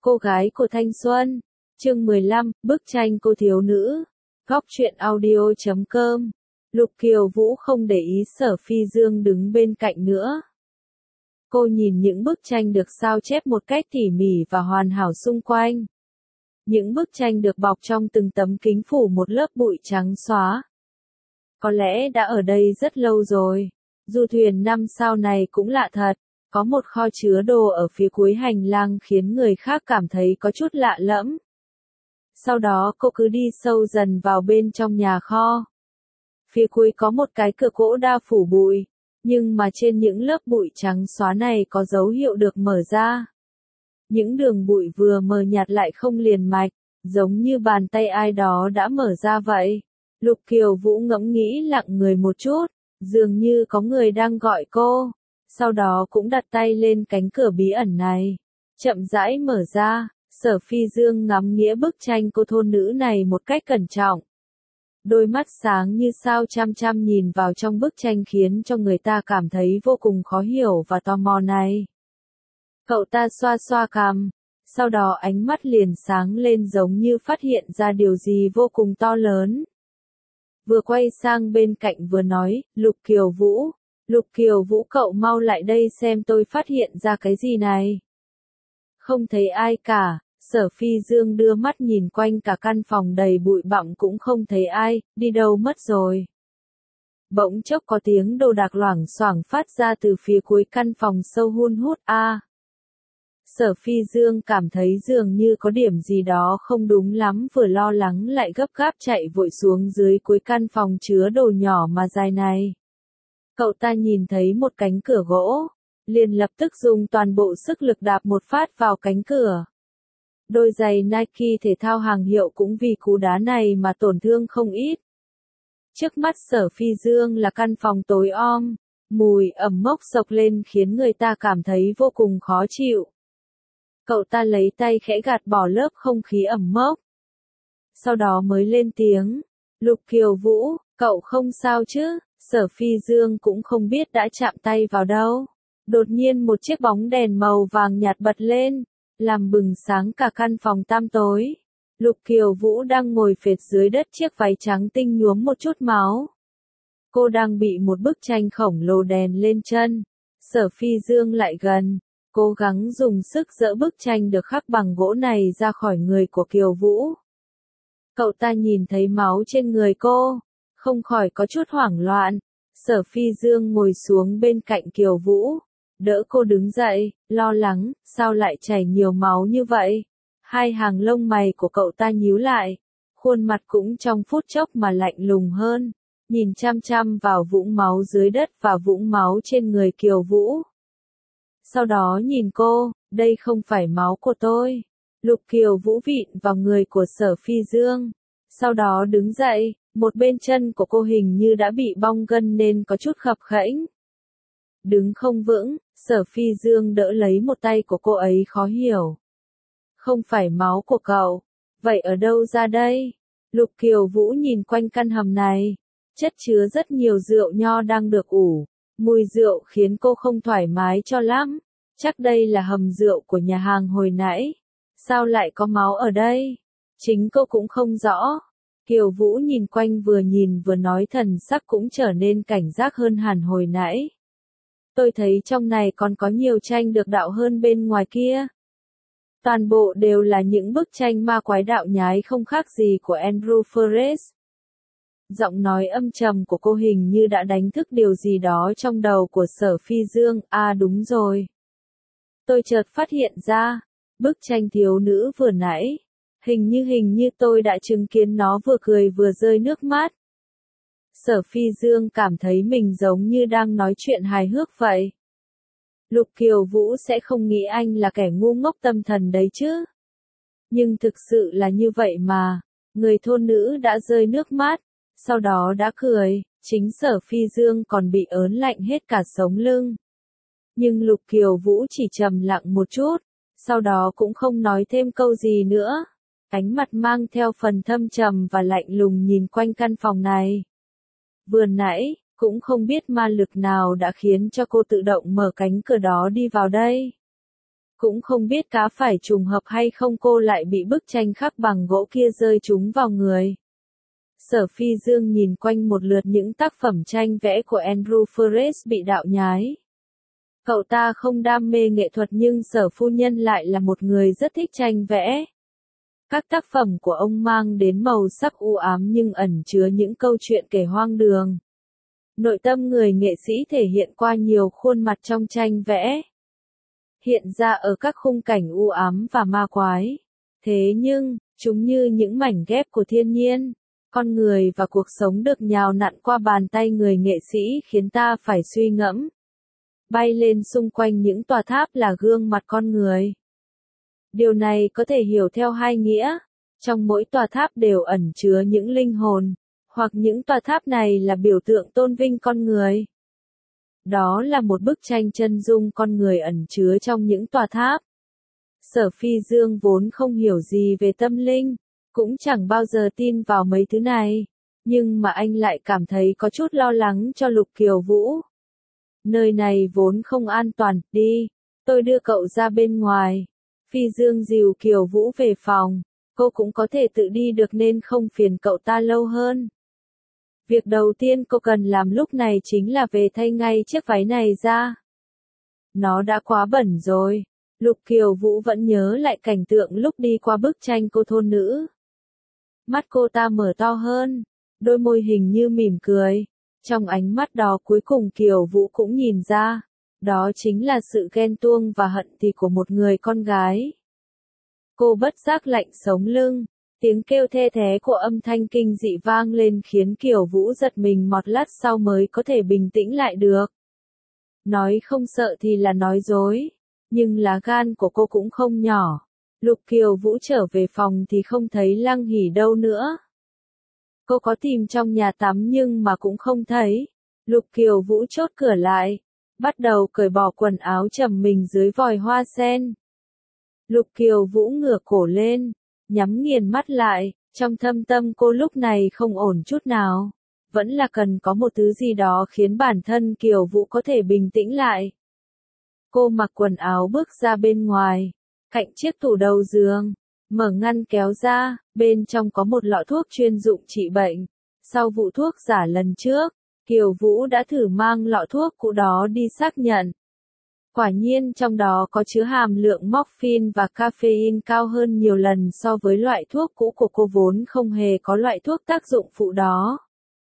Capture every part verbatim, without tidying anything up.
Cô gái của thanh xuân. Chương mười lăm, bức tranh cô thiếu nữ. Góc truyện audio chấm com. Lục Kiều Vũ không để ý Sở Phi Dương đứng bên cạnh nữa. Cô nhìn những bức tranh được sao chép một cách tỉ mỉ và hoàn hảo xung quanh. Những bức tranh được bọc trong từng tấm kính phủ một lớp bụi trắng xóa. Có lẽ đã ở đây rất lâu rồi. Du thuyền năm sao này cũng lạ thật. Có một kho chứa đồ ở phía cuối hành lang khiến người khác cảm thấy có chút lạ lẫm. Sau đó cô cứ đi sâu dần vào bên trong nhà kho. Phía cuối có một cái cửa gỗ đa phủ bụi, nhưng mà trên những lớp bụi trắng xóa này có dấu hiệu được mở ra. Những đường bụi vừa mờ nhạt lại không liền mạch, giống như bàn tay ai đó đã mở ra vậy. Lục Kiều Vũ ngẫm nghĩ lặng người một chút, dường như có người đang gọi cô. Sau đó cũng đặt tay lên cánh cửa bí ẩn này. Chậm rãi mở ra, Sở Phi Dương ngắm nghĩa bức tranh cô thôn nữ này một cách cẩn trọng. Đôi mắt sáng như sao chăm chăm nhìn vào trong bức tranh khiến cho người ta cảm thấy vô cùng khó hiểu và tò mò này. Cậu ta xoa xoa cằm, sau đó ánh mắt liền sáng lên giống như phát hiện ra điều gì vô cùng to lớn. Vừa quay sang bên cạnh vừa nói, Lục Kiều Vũ. Lục Kiều Vũ cậu mau lại đây xem tôi phát hiện ra cái gì này. Không thấy ai cả, Sở Phi Dương đưa mắt nhìn quanh cả căn phòng đầy bụi bặm cũng không thấy ai, đi đâu mất rồi. Bỗng chốc có tiếng đồ đạc loảng xoảng phát ra từ phía cuối căn phòng sâu hun hút a. À. Sở Phi Dương cảm thấy dường như có điểm gì đó không đúng lắm, vừa lo lắng lại gấp gáp chạy vội xuống dưới cuối căn phòng chứa đồ nhỏ mà dài này. Cậu ta nhìn thấy một cánh cửa gỗ, liền lập tức dùng toàn bộ sức lực đạp một phát vào cánh cửa. Đôi giày Nike thể thao hàng hiệu cũng vì cú đá này mà tổn thương không ít. Trước mắt Sở Phi Dương là căn phòng tối om, mùi ẩm mốc sộc lên khiến người ta cảm thấy vô cùng khó chịu. Cậu ta lấy tay khẽ gạt bỏ lớp không khí ẩm mốc. Sau đó mới lên tiếng, Lục Kiều Vũ, cậu không sao chứ? Sở Phi Dương cũng không biết đã chạm tay vào đâu. Đột nhiên một chiếc bóng đèn màu vàng nhạt bật lên, làm bừng sáng cả căn phòng tăm tối. Lục Kiều Vũ đang ngồi phệt dưới đất, chiếc váy trắng tinh nhuốm một chút máu. Cô đang bị một bức tranh khổng lồ đèn lên chân. Sở Phi Dương lại gần, cố gắng dùng sức dỡ bức tranh được khắc bằng gỗ này ra khỏi người của Kiều Vũ. Cậu ta nhìn thấy máu trên người cô, không khỏi có chút hoảng loạn. Sở Phi Dương ngồi xuống bên cạnh Kiều Vũ, đỡ cô đứng dậy, lo lắng, sao lại chảy nhiều máu như vậy? Hai hàng lông mày của cậu ta nhíu lại, khuôn mặt cũng trong phút chốc mà lạnh lùng hơn, nhìn chăm chăm vào vũng máu dưới đất và vũng máu trên người Kiều Vũ. Sau đó nhìn cô, đây không phải máu của tôi. Lục Kiều Vũ vịn vào người của Sở Phi Dương, sau đó đứng dậy. Một bên chân của cô hình như đã bị bong gân nên có chút khập khẽnh. Đứng không vững, Sở Phi Dương đỡ lấy một tay của cô ấy khó hiểu. Không phải máu của cậu, vậy ở đâu ra đây? Lục Kiều Vũ nhìn quanh căn hầm này, chất chứa rất nhiều rượu nho đang được ủ. Mùi rượu khiến cô không thoải mái cho lắm, chắc đây là hầm rượu của nhà hàng hồi nãy. Sao lại có máu ở đây? Chính cô cũng không rõ. Kiều Vũ nhìn quanh vừa nhìn vừa nói, thần sắc cũng trở nên cảnh giác hơn hẳn hồi nãy. Tôi thấy trong này còn có nhiều tranh được đạo hơn bên ngoài kia. Toàn bộ đều là những bức tranh ma quái đạo nhái không khác gì của Andrew Forrest. Giọng nói âm trầm của cô hình như đã đánh thức điều gì đó trong đầu của Sở Phi Dương. À đúng rồi. Tôi chợt phát hiện ra, bức tranh thiếu nữ vừa nãy. Hình như hình như tôi đã chứng kiến nó vừa cười vừa rơi nước mắt. Sở Phi Dương cảm thấy mình giống như đang nói chuyện hài hước vậy. Lục Kiều Vũ sẽ không nghĩ anh là kẻ ngu ngốc tâm thần đấy chứ. Nhưng thực sự là như vậy mà, người thôn nữ đã rơi nước mắt, sau đó đã cười, chính Sở Phi Dương còn bị ớn lạnh hết cả sống lưng. Nhưng Lục Kiều Vũ chỉ trầm lặng một chút, sau đó cũng không nói thêm câu gì nữa. Ánh mặt mang theo phần thâm trầm và lạnh lùng nhìn quanh căn phòng này. Vừa nãy, cũng không biết ma lực nào đã khiến cho cô tự động mở cánh cửa đó đi vào đây. Cũng không biết cá phải trùng hợp hay không cô lại bị bức tranh khắc bằng gỗ kia rơi trúng vào người. Sở Phi Dương nhìn quanh một lượt những tác phẩm tranh vẽ của Andrew Forrest bị đạo nhái. Cậu ta không đam mê nghệ thuật nhưng Sở phu nhân lại là một người rất thích tranh vẽ. Các tác phẩm của ông mang đến màu sắc u ám nhưng ẩn chứa những câu chuyện kể hoang đường. Nội tâm người nghệ sĩ thể hiện qua nhiều khuôn mặt trong tranh vẽ. Hiện ra ở các khung cảnh u ám và ma quái. Thế nhưng, chúng như những mảnh ghép của thiên nhiên. Con người và cuộc sống được nhào nặn qua bàn tay người nghệ sĩ khiến ta phải suy ngẫm. Bay lên xung quanh những tòa tháp là gương mặt con người. Điều này có thể hiểu theo hai nghĩa. Trong mỗi tòa tháp đều ẩn chứa những linh hồn, hoặc những tòa tháp này là biểu tượng tôn vinh con người. Đó là một bức tranh chân dung con người ẩn chứa trong những tòa tháp. Sở Phi Dương vốn không hiểu gì về tâm linh, cũng chẳng bao giờ tin vào mấy thứ này, nhưng mà anh lại cảm thấy có chút lo lắng cho Lục Kiều Vũ. Nơi này vốn không an toàn, đi, tôi đưa cậu ra bên ngoài. Phi Dương dìu Kiều Vũ về phòng, cô cũng có thể tự đi được nên không phiền cậu ta lâu hơn. Việc đầu tiên cô cần làm lúc này chính là về thay ngay chiếc váy này ra. Nó đã quá bẩn rồi. Lục Kiều Vũ vẫn nhớ lại cảnh tượng lúc đi qua bức tranh cô thôn nữ. Mắt cô ta mở to hơn, đôi môi hình như mỉm cười. Trong ánh mắt đó cuối cùng Kiều Vũ cũng nhìn ra, đó chính là sự ghen tuông và hận thù của một người con gái. Cô bất giác lạnh sống lưng, tiếng kêu the thé của âm thanh kinh dị vang lên khiến Kiều Vũ giật mình một lát sau mới có thể bình tĩnh lại được. Nói không sợ thì là nói dối, nhưng lá gan của cô cũng không nhỏ. Lục Kiều Vũ trở về phòng thì không thấy Lăng Hỉ đâu nữa. Cô có tìm trong nhà tắm nhưng mà cũng không thấy. Lục Kiều Vũ chốt cửa lại, bắt đầu cởi bỏ quần áo chầm mình dưới vòi hoa sen. Lục Kiều Vũ ngửa cổ lên, nhắm nghiền mắt lại, trong thâm tâm cô lúc này không ổn chút nào. Vẫn là cần có một thứ gì đó khiến bản thân Kiều Vũ có thể bình tĩnh lại. Cô mặc quần áo bước ra bên ngoài, cạnh chiếc tủ đầu giường, mở ngăn kéo ra, bên trong có một lọ thuốc chuyên dụng trị bệnh. Sau vụ thuốc giả lần trước, Kiều Vũ đã thử mang lọ thuốc cũ đó đi xác nhận. Quả nhiên trong đó có chứa hàm lượng morphine và caffeine cao hơn nhiều lần so với loại thuốc cũ của cô vốn không hề có loại thuốc tác dụng phụ đó.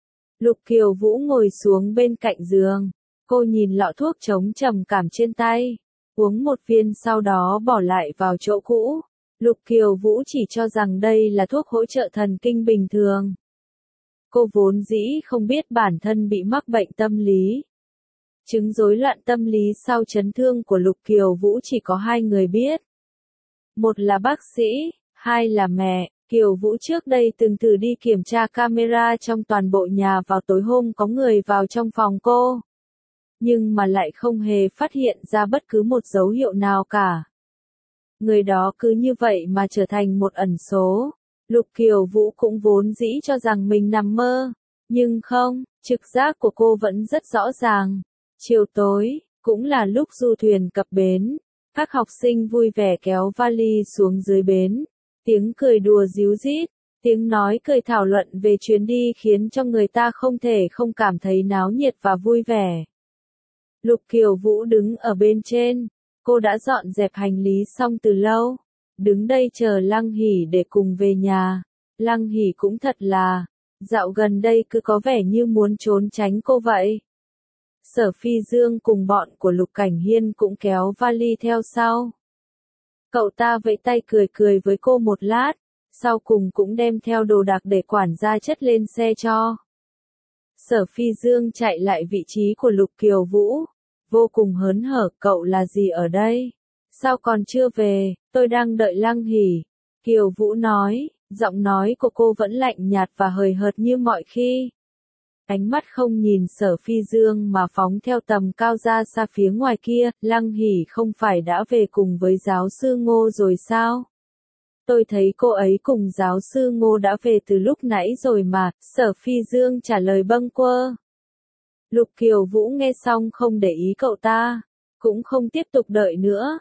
Lục Kiều Vũ ngồi xuống bên cạnh giường, cô nhìn lọ thuốc chống trầm cảm trên tay, uống một viên sau đó bỏ lại vào chỗ cũ. Lục Kiều Vũ chỉ cho rằng đây là thuốc hỗ trợ thần kinh bình thường. Cô vốn dĩ không biết bản thân bị mắc bệnh tâm lý. Chứng rối loạn tâm lý sau chấn thương của Lục Kiều Vũ chỉ có hai người biết. Một là bác sĩ, hai là mẹ. Kiều Vũ trước đây từng thử đi kiểm tra camera trong toàn bộ nhà vào tối hôm có người vào trong phòng cô. Nhưng mà lại không hề phát hiện ra bất cứ một dấu hiệu nào cả. Người đó cứ như vậy mà trở thành một ẩn số. Lục Kiều Vũ cũng vốn dĩ cho rằng mình nằm mơ. Nhưng không, trực giác của cô vẫn rất rõ ràng. Chiều tối, cũng là lúc du thuyền cập bến. Các học sinh vui vẻ kéo vali xuống dưới bến. Tiếng cười đùa ríu rít, tiếng nói cười thảo luận về chuyến đi khiến cho người ta không thể không cảm thấy náo nhiệt và vui vẻ. Lục Kiều Vũ đứng ở bên trên, cô đã dọn dẹp hành lý xong từ lâu, đứng đây chờ Lăng Hỉ để cùng về nhà. Lăng Hỉ cũng thật là, dạo gần đây cứ có vẻ như muốn trốn tránh cô vậy. Sở Phi Dương cùng bọn của Lục Cảnh Hiên cũng kéo vali theo sau. Cậu ta vẫy tay cười cười với cô một lát, sau cùng cũng đem theo đồ đạc để quản gia chất lên xe cho. Sở Phi Dương chạy lại vị trí của Lục Kiều Vũ, vô cùng hớn hở, cậu là gì ở đây? Sao còn chưa về, tôi đang đợi Lăng Hỉ. Kiều Vũ nói, giọng nói của cô vẫn lạnh nhạt và hời hợt như mọi khi. Ánh mắt không nhìn Sở Phi Dương mà phóng theo tầm cao ra xa phía ngoài kia. Lăng Hỉ không phải đã về cùng với giáo sư Ngô rồi sao? Tôi thấy cô ấy cùng giáo sư Ngô đã về từ lúc nãy rồi mà. Sở Phi Dương trả lời bâng quơ. Lục Kiều Vũ nghe xong không để ý cậu ta, cũng không tiếp tục đợi nữa.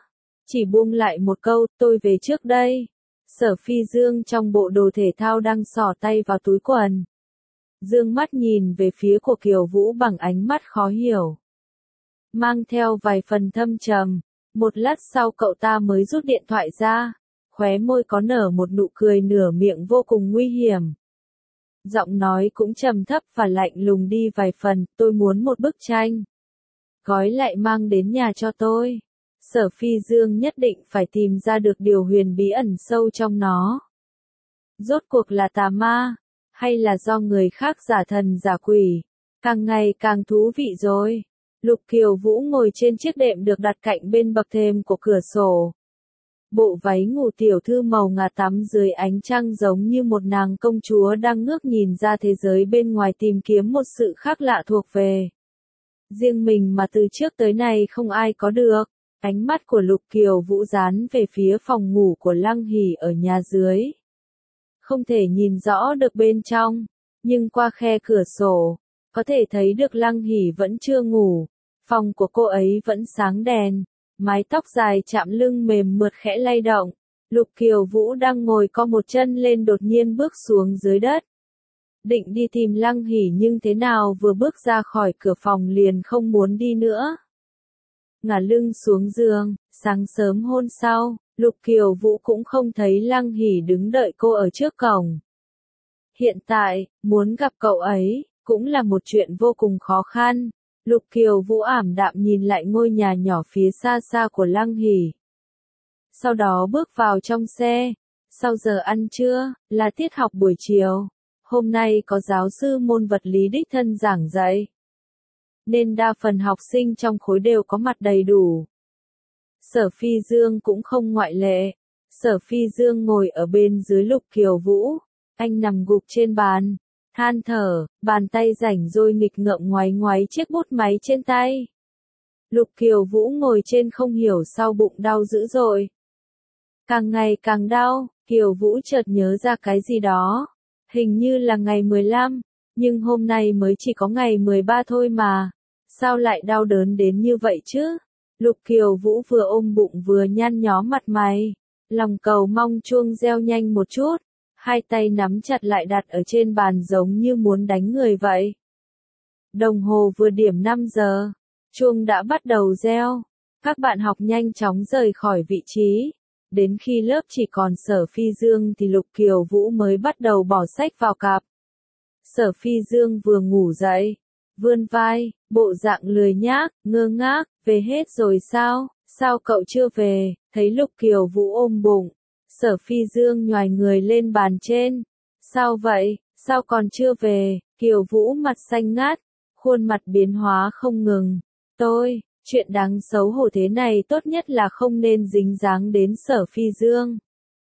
chỉ buông lại một câu, tôi về trước đây. Sở Phi Dương trong bộ đồ thể thao đang xỏ tay vào túi quần. Dương mắt nhìn về phía của Kiều Vũ bằng ánh mắt khó hiểu. Mang theo vài phần thâm trầm, một lát sau cậu ta mới rút điện thoại ra, khóe môi có nở một nụ cười nửa miệng vô cùng nguy hiểm. Giọng nói cũng trầm thấp và lạnh lùng đi vài phần, tôi muốn một bức tranh. Gói lại mang đến nhà cho tôi. Sở Phi Dương nhất định phải tìm ra được điều huyền bí ẩn sâu trong nó. Rốt cuộc là tà ma, hay là do người khác giả thần giả quỷ? Càng ngày càng thú vị rồi. Lục Kiều Vũ ngồi trên chiếc đệm được đặt cạnh bên bậc thềm của cửa sổ. Bộ váy ngủ tiểu thư màu ngà tắm dưới ánh trăng giống như một nàng công chúa đang ngước nhìn ra thế giới bên ngoài tìm kiếm một sự khác lạ thuộc về riêng mình mà từ trước tới nay không ai có được. Ánh mắt của Lục Kiều Vũ dán về phía phòng ngủ của Lăng Hỉ ở nhà dưới. Không thể nhìn rõ được bên trong, nhưng qua khe cửa sổ, có thể thấy được Lăng Hỉ vẫn chưa ngủ. Phòng của cô ấy vẫn sáng đèn, mái tóc dài chạm lưng mềm mượt khẽ lay động. Lục Kiều Vũ đang ngồi co một chân lên đột nhiên bước xuống dưới đất. Định đi tìm Lăng Hỉ nhưng thế nào vừa bước ra khỏi cửa phòng liền không muốn đi nữa. Ngả lưng xuống giường, sáng sớm hôm sau, Lục Kiều Vũ cũng không thấy Lăng Hỉ đứng đợi cô ở trước cổng. Hiện tại, muốn gặp cậu ấy, cũng là một chuyện vô cùng khó khăn. Lục Kiều Vũ ảm đạm nhìn lại ngôi nhà nhỏ phía xa xa của Lăng Hỉ. Sau đó bước vào trong xe. Sau giờ ăn trưa, là tiết học buổi chiều. Hôm nay có giáo sư môn vật lý đích thân giảng dạy, nên đa phần học sinh trong khối đều có mặt đầy đủ. Sở Phi Dương cũng không ngoại lệ. Sở Phi Dương ngồi ở bên dưới Lục Kiều Vũ. Anh nằm gục trên bàn, than thở, bàn tay rảnh rỗi nghịch ngợm ngoáy ngoáy chiếc bút máy trên tay. Lục Kiều Vũ ngồi trên không hiểu sao bụng đau dữ dội. Càng ngày càng đau, Kiều Vũ chợt nhớ ra cái gì đó. Hình như là ngày mười lăm, nhưng hôm nay mới chỉ có ngày mười ba thôi mà. Sao lại đau đớn đến như vậy chứ? Lục Kiều Vũ vừa ôm bụng vừa nhăn nhó mặt mày. Lòng cầu mong chuông reo nhanh một chút. Hai tay nắm chặt lại đặt ở trên bàn giống như muốn đánh người vậy. Đồng hồ vừa điểm năm giờ. Chuông đã bắt đầu reo. Các bạn học nhanh chóng rời khỏi vị trí. Đến khi lớp chỉ còn Sở Phi Dương thì Lục Kiều Vũ mới bắt đầu bỏ sách vào cặp. Sở Phi Dương vừa ngủ dậy, vươn vai, bộ dạng lười nhác, ngơ ngác, về hết rồi sao, sao cậu chưa về, thấy Lục Kiều Vũ ôm bụng. Sở Phi Dương nhoài người lên bàn trên. Sao vậy, sao còn chưa về, Kiều Vũ mặt xanh ngát, khuôn mặt biến hóa không ngừng. Tôi, chuyện đáng xấu hổ thế này tốt nhất là không nên dính dáng đến Sở Phi Dương.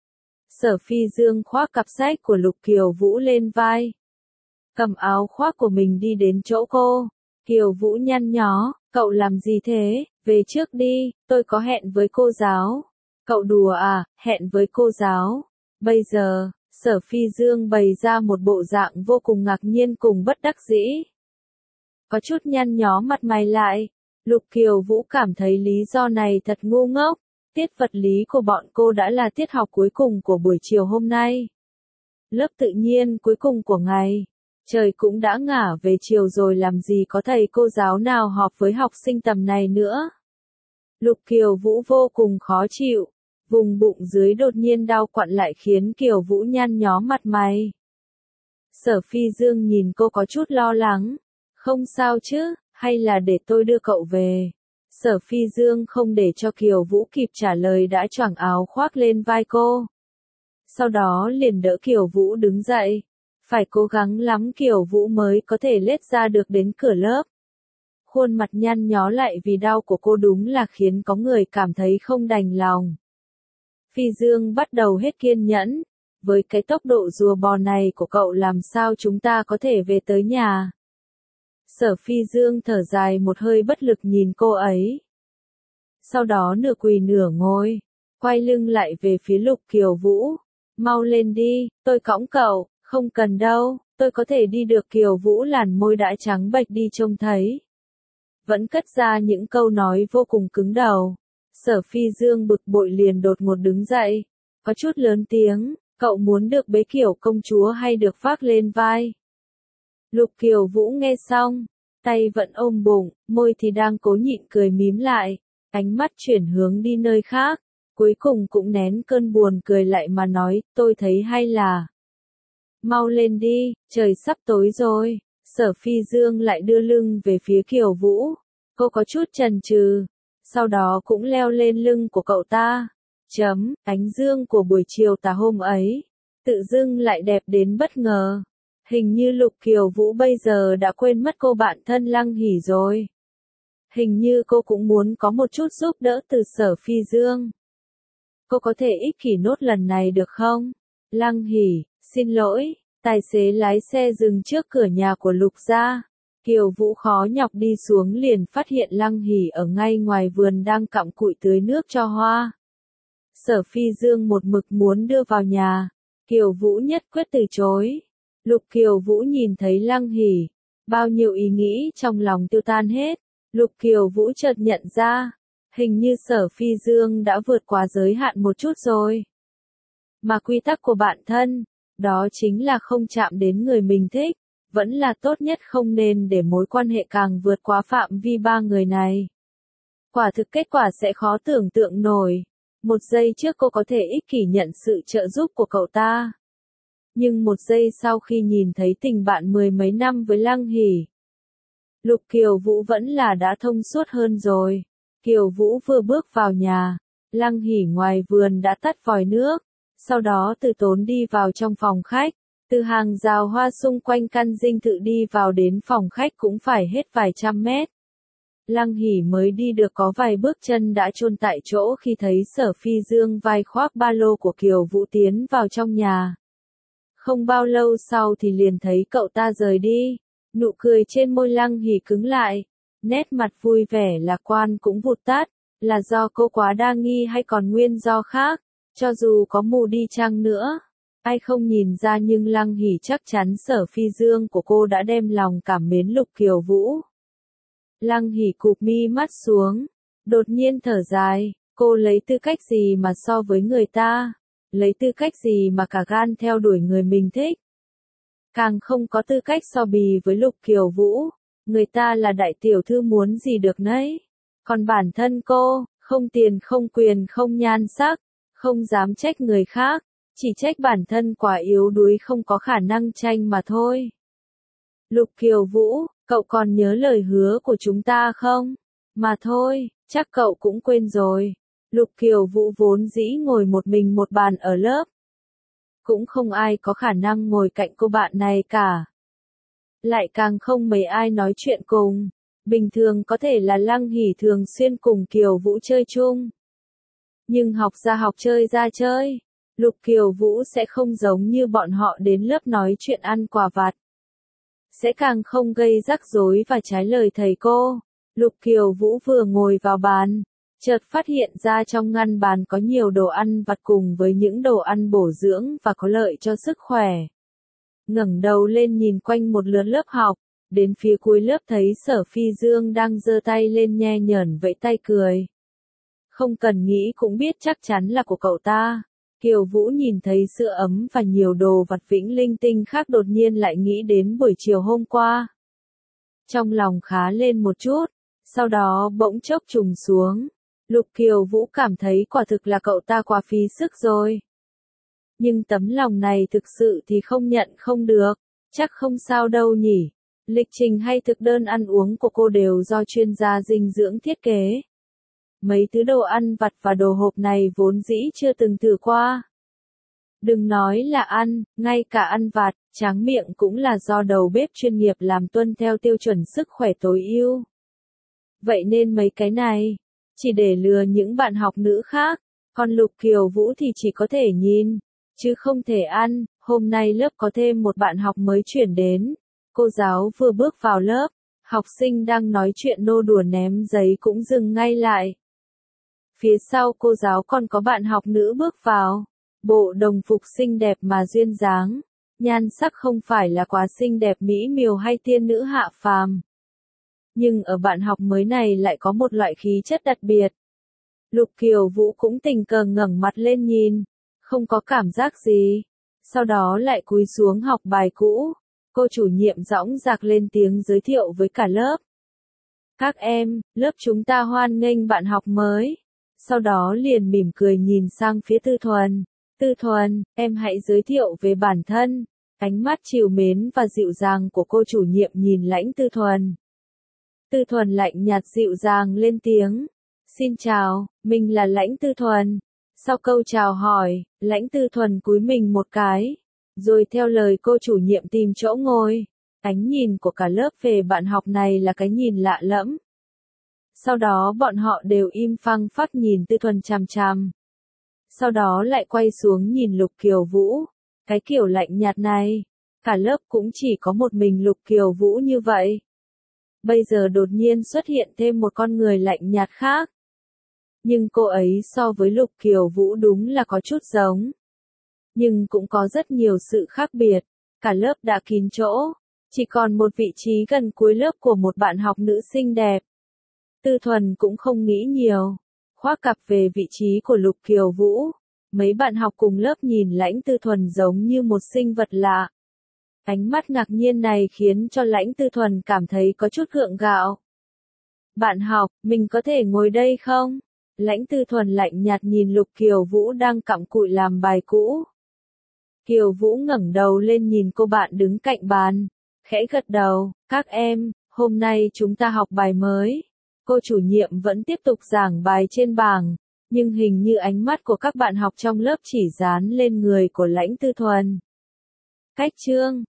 Sở Phi Dương khoác cặp sách của Lục Kiều Vũ lên vai. Cầm áo khoác của mình đi đến chỗ cô. Kiều Vũ nhăn nhó, cậu làm gì thế, về trước đi, tôi có hẹn với cô giáo. Cậu đùa à, hẹn với cô giáo. Bây giờ, Sở Phi Dương bày ra một bộ dạng vô cùng ngạc nhiên cùng bất đắc dĩ. Có chút nhăn nhó mặt mày lại. Lục Kiều Vũ cảm thấy lý do này thật ngu ngốc. Tiết vật lý của bọn cô đã là tiết học cuối cùng của buổi chiều hôm nay. Lớp tự nhiên cuối cùng của ngày. Trời cũng đã ngả về chiều rồi, làm gì có thầy cô giáo nào họp với học sinh tầm này nữa. Lục Kiều Vũ vô cùng khó chịu. Vùng bụng dưới đột nhiên đau quặn lại khiến Kiều Vũ nhăn nhó mặt mày. Sở Phi Dương nhìn cô có chút lo lắng. Không sao chứ, hay là để tôi đưa cậu về? Sở Phi Dương không để cho Kiều Vũ kịp trả lời đã choàng áo khoác lên vai cô. Sau đó liền đỡ Kiều Vũ đứng dậy. Phải cố gắng lắm Kiều Vũ mới có thể lết ra được đến cửa lớp. Khuôn mặt nhăn nhó lại vì đau của cô đúng là khiến có người cảm thấy không đành lòng. Phi Dương bắt đầu hết kiên nhẫn. Với cái tốc độ rùa bò này của cậu làm sao chúng ta có thể về tới nhà? Sở Phi Dương thở dài một hơi bất lực nhìn cô ấy. Sau đó nửa quỳ nửa ngồi, quay lưng lại về phía Lục Kiều Vũ. Mau lên đi, tôi cõng cậu, không cần đâu, tôi có thể đi được. Kiều Vũ làn môi đã trắng bệch đi trông thấy. Vẫn cất ra những câu nói vô cùng cứng đầu. Sở Phi Dương bực bội liền đột ngột đứng dậy, có chút lớn tiếng, cậu muốn được bế kiểu công chúa hay được vác lên vai? Lục Kiều Vũ nghe xong, tay vẫn ôm bụng, môi thì đang cố nhịn cười mím lại, ánh mắt chuyển hướng đi nơi khác, cuối cùng cũng nén cơn buồn cười lại mà nói, tôi thấy hay là mau lên đi, trời sắp tối rồi. Sở Phi Dương lại đưa lưng về phía Kiều Vũ, cô có chút chần chừ, sau đó cũng leo lên lưng của cậu ta. Chấm, ánh dương của buổi chiều tà hôm ấy, tự dưng lại đẹp đến bất ngờ. Hình như Lục Kiều Vũ bây giờ đã quên mất cô bạn thân Lăng Hỉ rồi. Hình như cô cũng muốn có một chút giúp đỡ từ Sở Phi Dương. Cô có thể ích kỷ nốt lần này được không? Lăng Hỉ, xin lỗi, tài xế lái xe dừng trước cửa nhà của Lục gia. Kiều Vũ khó nhọc đi xuống liền phát hiện Lăng Hỉ ở ngay ngoài vườn đang cặm cụi tưới nước cho hoa. Sở Phi Dương một mực muốn đưa vào nhà, Kiều Vũ nhất quyết từ chối. Lục Kiều Vũ nhìn thấy Lăng Hỉ, bao nhiêu ý nghĩ trong lòng tiêu tan hết. Lục Kiều Vũ chợt nhận ra, hình như Sở Phi Dương đã vượt quá giới hạn một chút rồi. Mà quy tắc của bản thân, đó chính là không chạm đến người mình thích, vẫn là tốt nhất không nên để mối quan hệ càng vượt quá phạm vi ba người này. Quả thực kết quả sẽ khó tưởng tượng nổi. Một giây trước cô có thể ích kỷ nhận sự trợ giúp của cậu ta. Nhưng một giây sau khi nhìn thấy tình bạn mười mấy năm với Lăng Hỉ, Lục Kiều Vũ vẫn là đã thông suốt hơn rồi. Kiều Vũ vừa bước vào nhà, Lăng Hỉ ngoài vườn đã tắt vòi nước, sau đó từ tốn đi vào trong phòng khách. Từ hàng rào hoa xung quanh căn dinh thự đi vào đến phòng khách cũng phải hết vài trăm mét. Lăng Hỉ mới đi được có vài bước chân đã chôn tại chỗ khi thấy Sở Phi Dương vai khoác ba lô của Kiều Vũ tiến vào trong nhà. Không bao lâu sau thì liền thấy cậu ta rời đi, nụ cười trên môi Lăng Hỉ cứng lại, nét mặt vui vẻ lạc quan cũng vụt tắt, là do cô quá đa nghi hay còn nguyên do khác, cho dù có mù đi chăng nữa. Ai không nhìn ra nhưng Lăng Hỉ chắc chắn Sở Phi Dương của cô đã đem lòng cảm mến Lục Kiều Vũ. Lăng Hỉ cụp mi mắt xuống, đột nhiên thở dài, cô lấy tư cách gì mà so với người ta, lấy tư cách gì mà cả gan theo đuổi người mình thích. Càng không có tư cách so bì với Lục Kiều Vũ, người ta là đại tiểu thư muốn gì được nấy. Còn bản thân cô, không tiền không quyền không nhan sắc, không dám trách người khác, chỉ trách bản thân quá yếu đuối không có khả năng tranh mà thôi. Lục Kiều Vũ, cậu còn nhớ lời hứa của chúng ta không? Mà thôi, chắc cậu cũng quên rồi. Lục Kiều Vũ vốn dĩ ngồi một mình một bàn ở lớp. Cũng không ai có khả năng ngồi cạnh cô bạn này cả. Lại càng không mấy ai nói chuyện cùng. Bình thường có thể là Lăng Hỉ thường xuyên cùng Kiều Vũ chơi chung. Nhưng học ra học chơi ra chơi, Lục Kiều Vũ sẽ không giống như bọn họ đến lớp nói chuyện ăn quà vặt. Sẽ càng không gây rắc rối và trái lời thầy cô. Lục Kiều Vũ vừa ngồi vào bàn, chợt phát hiện ra trong ngăn bàn có nhiều đồ ăn vặt cùng với những đồ ăn bổ dưỡng và có lợi cho sức khỏe. Ngẩng đầu lên nhìn quanh một lượt lớp học, đến phía cuối lớp thấy Sở Phi Dương đang giơ tay lên nhe nhởn vẫy tay cười. Không cần nghĩ cũng biết chắc chắn là của cậu ta. Kiều Vũ nhìn thấy sữa ấm và nhiều đồ vặt vĩnh linh tinh khác đột nhiên lại nghĩ đến buổi chiều hôm qua. Trong lòng khá lên một chút, sau đó bỗng chốc trùng xuống. Lục Kiều Vũ cảm thấy quả thực là cậu ta quá phí sức rồi. Nhưng tấm lòng này thực sự thì không nhận không được, chắc không sao đâu nhỉ. Lịch trình hay thực đơn ăn uống của cô đều do chuyên gia dinh dưỡng thiết kế. Mấy thứ đồ ăn vặt và đồ hộp này vốn dĩ chưa từng thử qua. Đừng nói là ăn, ngay cả ăn vặt, tráng miệng cũng là do đầu bếp chuyên nghiệp làm tuân theo tiêu chuẩn sức khỏe tối ưu. Vậy nên mấy cái này, chỉ để lừa những bạn học nữ khác, còn Lục Kiều Vũ thì chỉ có thể nhìn, chứ không thể ăn. Hôm nay lớp có thêm một bạn học mới chuyển đến. Cô giáo vừa bước vào lớp, học sinh đang nói chuyện nô đùa ném giấy cũng dừng ngay lại. Phía sau cô giáo còn có bạn học nữ bước vào, bộ đồng phục xinh đẹp mà duyên dáng, nhan sắc không phải là quá xinh đẹp mỹ miều hay tiên nữ hạ phàm. Nhưng ở bạn học mới này lại có một loại khí chất đặc biệt. Lục Kiều Vũ cũng tình cờ ngẩng mặt lên nhìn, không có cảm giác gì. Sau đó lại cúi xuống học bài cũ. Cô chủ nhiệm dõng dạc lên tiếng giới thiệu với cả lớp. Các em, lớp chúng ta hoan nghênh bạn học mới. Sau đó liền mỉm cười nhìn sang phía Tư Thuần. Tư Thuần, em hãy giới thiệu về bản thân. Ánh mắt trìu mến và dịu dàng của cô chủ nhiệm nhìn Lãnh Tư Thuần. Tư Thuần lạnh nhạt dịu dàng lên tiếng. Xin chào, mình là Lãnh Tư Thuần. Sau câu chào hỏi, Lãnh Tư Thuần cúi mình một cái, rồi theo lời cô chủ nhiệm tìm chỗ ngồi. Ánh nhìn của cả lớp về bạn học này là cái nhìn lạ lẫm. Sau đó bọn họ đều im phăng phắc nhìn Tư Thuần chằm chằm. Sau đó lại quay xuống nhìn Lục Kiều Vũ. Cái kiểu lạnh nhạt này, cả lớp cũng chỉ có một mình Lục Kiều Vũ như vậy. Bây giờ đột nhiên xuất hiện thêm một con người lạnh nhạt khác. Nhưng cô ấy so với Lục Kiều Vũ đúng là có chút giống. Nhưng cũng có rất nhiều sự khác biệt. Cả lớp đã kín chỗ. Chỉ còn một vị trí gần cuối lớp của một bạn học nữ xinh đẹp. Tư Thuần cũng không nghĩ nhiều. Khoác cặp về vị trí của Lục Kiều Vũ. Mấy bạn học cùng lớp nhìn Lãnh Tư Thuần giống như một sinh vật lạ. Ánh mắt ngạc nhiên này khiến cho Lãnh Tư Thuần cảm thấy có chút gượng gạo. Bạn học, mình có thể ngồi đây không? Lãnh Tư Thuần lạnh nhạt nhìn Lục Kiều Vũ đang cặm cụi làm bài cũ. Kiều Vũ ngẩng đầu lên nhìn cô bạn đứng cạnh bàn, khẽ gật đầu. Các em, hôm nay chúng ta học bài mới. Cô chủ nhiệm vẫn tiếp tục giảng bài trên bảng, nhưng hình như ánh mắt của các bạn học trong lớp chỉ dán lên người của Lãnh Tư Thuần. Cách chương